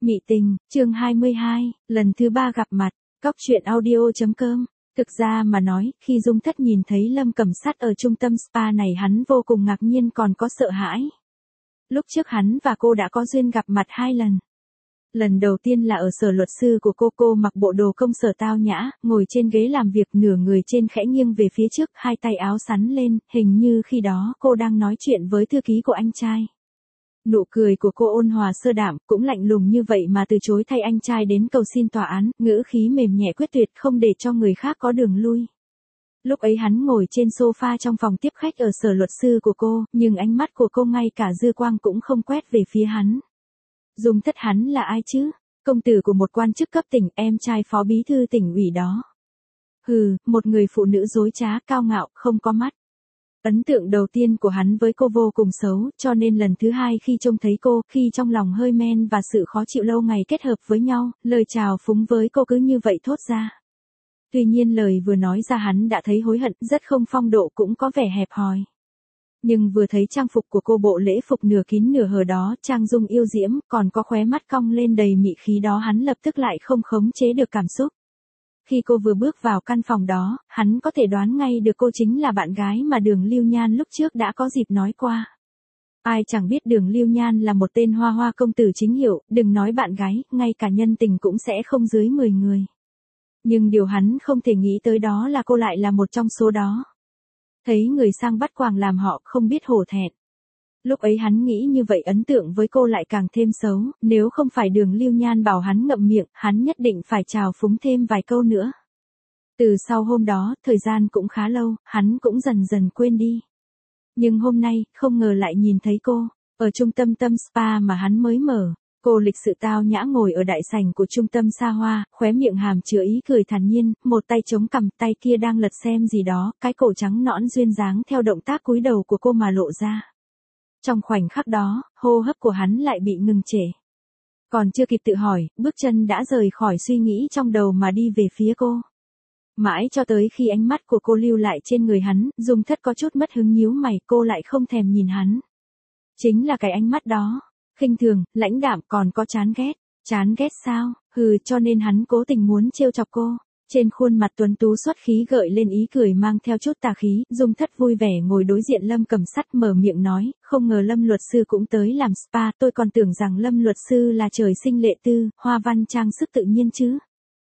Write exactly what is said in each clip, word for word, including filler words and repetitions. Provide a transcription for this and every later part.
Mị tình, chương hai mươi hai, lần thứ ba gặp mặt, Cóc truyện audio.com. Thực ra mà nói, khi Dung Thất nhìn thấy Lâm Cẩm Sát ở trung tâm spa này hắn vô cùng ngạc nhiên còn có sợ hãi. Lúc trước hắn và cô đã có duyên gặp mặt hai lần. Lần đầu tiên là ở sở luật sư của cô, cô mặc bộ đồ công sở tao nhã, ngồi trên ghế làm việc nửa người trên khẽ nghiêng về phía trước, hai tay áo sắn lên, hình như khi đó cô đang nói chuyện với thư ký của anh trai. Nụ cười của cô ôn hòa sơ đạm, cũng lạnh lùng như vậy mà từ chối thay anh trai đến cầu xin tòa án, ngữ khí mềm nhẹ quyết tuyệt không để cho người khác có đường lui. Lúc ấy hắn ngồi trên sofa trong phòng tiếp khách ở sở luật sư của cô, nhưng ánh mắt của cô ngay cả dư quang cũng không quét về phía hắn. Dung Thất hắn là ai chứ? Công tử của một quan chức cấp tỉnh, em trai phó bí thư tỉnh ủy đó. Hừ, một người phụ nữ dối trá, cao ngạo, không có mắt. Ấn tượng đầu tiên của hắn với cô vô cùng xấu, cho nên lần thứ hai khi trông thấy cô, khi trong lòng hơi men và sự khó chịu lâu ngày kết hợp với nhau, lời chào phúng với cô cứ như vậy thốt ra. Tuy nhiên lời vừa nói ra hắn đã thấy hối hận, rất không phong độ cũng có vẻ hẹp hòi. Nhưng vừa thấy trang phục của cô, bộ lễ phục nửa kín nửa hở đó, trang dung yêu diễm, còn có khóe mắt cong lên đầy mị khí đó, hắn lập tức lại không khống chế được cảm xúc. Khi cô vừa bước vào căn phòng đó, hắn có thể đoán ngay được cô chính là bạn gái mà Đường Lưu Nhan lúc trước đã có dịp nói qua. Ai chẳng biết Đường Lưu Nhan là một tên hoa hoa công tử chính hiệu, đừng nói bạn gái, ngay cả nhân tình cũng sẽ không dưới mười người. Nhưng điều hắn không thể nghĩ tới đó là cô lại là một trong số đó. Thấy người sang bắt quàng làm họ không biết hổ thẹn. Lúc ấy hắn nghĩ như vậy ấn tượng với cô lại càng thêm xấu, nếu không phải Đường Lưu Nhan bảo hắn ngậm miệng, hắn nhất định phải chào phúng thêm vài câu nữa. Từ sau hôm đó, thời gian cũng khá lâu, hắn cũng dần dần quên đi. Nhưng hôm nay, không ngờ lại nhìn thấy cô, ở trung tâm tâm spa mà hắn mới mở. Cô lịch sự tao nhã ngồi ở đại sảnh của trung tâm xa hoa, khóe miệng hàm chứa ý cười thản nhiên, một tay chống cằm, tay kia đang lật xem gì đó, cái cổ trắng nõn duyên dáng theo động tác cúi đầu của cô mà lộ ra. Trong khoảnh khắc đó, hô hấp của hắn lại bị ngừng trệ. Còn chưa kịp tự hỏi, bước chân đã rời khỏi suy nghĩ trong đầu mà đi về phía cô. Mãi cho tới khi ánh mắt của cô lưu lại trên người hắn, Dung Thất có chút mất hứng nhíu mày, cô lại không thèm nhìn hắn. Chính là cái ánh mắt đó. Khinh thường, lãnh đạm, còn có chán ghét. Chán ghét sao? Hừ, cho nên hắn cố tình muốn trêu chọc cô. Trên khuôn mặt tuấn tú xuất khí gợi lên ý cười mang theo chút tà khí, Dung Thất vui vẻ ngồi đối diện Lâm Cẩm Sát mở miệng nói, không ngờ Lâm luật sư cũng tới làm spa, tôi còn tưởng rằng Lâm luật sư là trời sinh lệ tư, hoa văn trang sức tự nhiên chứ.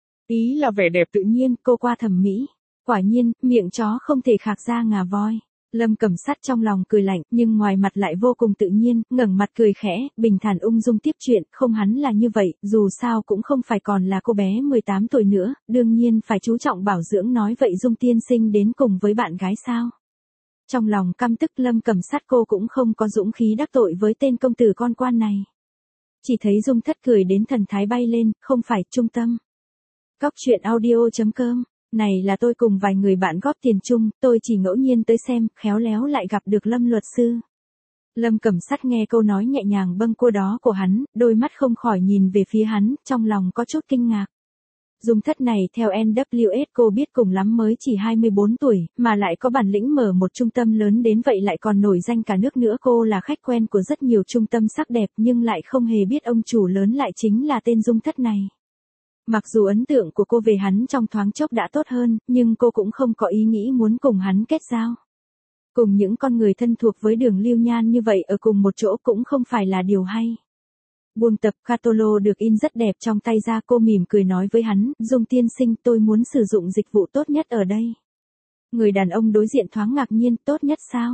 Ý là vẻ đẹp tự nhiên, cô qua thẩm mỹ. Quả nhiên, miệng chó không thể khạc ra ngà voi. Lâm Cẩm Sát trong lòng cười lạnh, nhưng ngoài mặt lại vô cùng tự nhiên, ngẩng mặt cười khẽ, bình thản ung dung tiếp chuyện, không hắn là như vậy, dù sao cũng không phải còn là cô bé mười tám tuổi nữa, đương nhiên phải chú trọng bảo dưỡng, nói vậy Dung tiên sinh đến cùng với bạn gái sao? Trong lòng căm tức Lâm Cẩm Sát cô cũng không có dũng khí đắc tội với tên công tử con quan này. Chỉ thấy Dung Thất cười đến thần thái bay lên, không phải, trung tâm. Cóc truyện audio.com. Này là tôi cùng vài người bạn góp tiền chung, tôi chỉ ngẫu nhiên tới xem, khéo léo lại gặp được Lâm luật sư. Lâm Cẩm Sát nghe câu nói nhẹ nhàng bâng quơ đó của hắn, đôi mắt không khỏi nhìn về phía hắn, trong lòng có chút kinh ngạc. Dung Thất này theo en vê ét cô biết cùng lắm mới chỉ hai mươi bốn tuổi, mà lại có bản lĩnh mở một trung tâm lớn đến vậy, lại còn nổi danh cả nước nữa. Cô là khách quen của rất nhiều trung tâm sắc đẹp nhưng lại không hề biết ông chủ lớn lại chính là tên Dung Thất này. Mặc dù ấn tượng của cô về hắn trong thoáng chốc đã tốt hơn, nhưng cô cũng không có ý nghĩ muốn cùng hắn kết giao. Cùng những con người thân thuộc với Đường Lưu Nhan như vậy ở cùng một chỗ cũng không phải là điều hay. Buông tập catalog được in rất đẹp trong tay ra, cô mỉm cười nói với hắn, Dung tiên sinh, tôi muốn sử dụng dịch vụ tốt nhất ở đây. Người đàn ông đối diện thoáng ngạc nhiên, tốt nhất sao?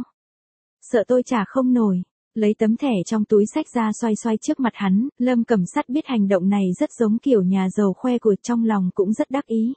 Sợ tôi trả không nổi. Lấy tấm thẻ trong túi xách ra xoay xoay trước mặt hắn, Lâm Cẩm Sát biết hành động này rất giống kiểu nhà giàu khoe của, trong lòng cũng rất đắc ý.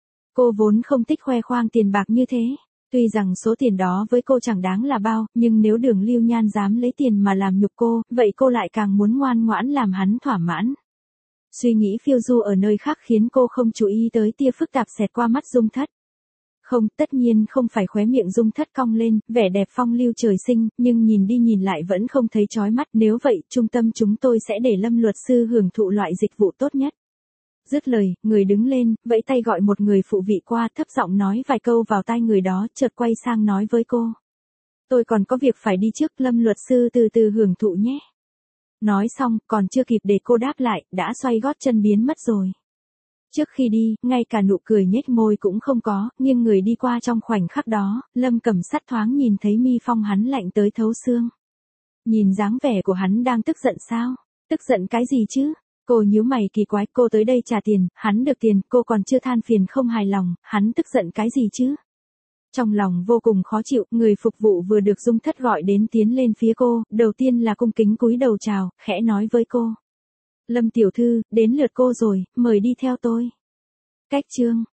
Cô vốn không thích khoe khoang tiền bạc như thế. Tuy rằng số tiền đó với cô chẳng đáng là bao, nhưng nếu Đường Lưu Nhan dám lấy tiền mà làm nhục cô, vậy cô lại càng muốn ngoan ngoãn làm hắn thỏa mãn. Suy nghĩ phiêu du ở nơi khác khiến cô không chú ý tới tia phức tạp xẹt qua mắt Dung Thất. Không, tất nhiên không phải, khóe miệng Dung Thất cong lên, vẻ đẹp phong lưu trời sinh, nhưng nhìn đi nhìn lại vẫn không thấy chói mắt, nếu vậy, trung tâm chúng tôi sẽ để Lâm luật sư hưởng thụ loại dịch vụ tốt nhất. Dứt lời, người đứng lên, vẫy tay gọi một người phụ vị qua, thấp giọng nói vài câu vào tai người đó, chợt quay sang nói với cô. Tôi còn có việc phải đi trước, Lâm luật sư từ từ hưởng thụ nhé. Nói xong, còn chưa kịp để cô đáp lại, đã xoay gót chân biến mất rồi. Trước khi đi, ngay cả nụ cười nhếch môi cũng không có, nhưng người đi qua trong khoảnh khắc đó, Lâm Cẩm Sắt thoáng nhìn thấy mi phong hắn lạnh tới thấu xương. Nhìn dáng vẻ của hắn đang tức giận sao? Tức giận cái gì chứ? Cô nhíu mày kỳ quái, cô tới đây trả tiền, hắn được tiền, cô còn chưa than phiền không hài lòng, hắn tức giận cái gì chứ? Trong lòng vô cùng khó chịu, người phục vụ vừa được Dung Thất gọi đến tiến lên phía cô, đầu tiên là cung kính cúi đầu chào, khẽ nói với cô. Lâm tiểu thư, đến lượt cô rồi, mời đi theo tôi. Cách chương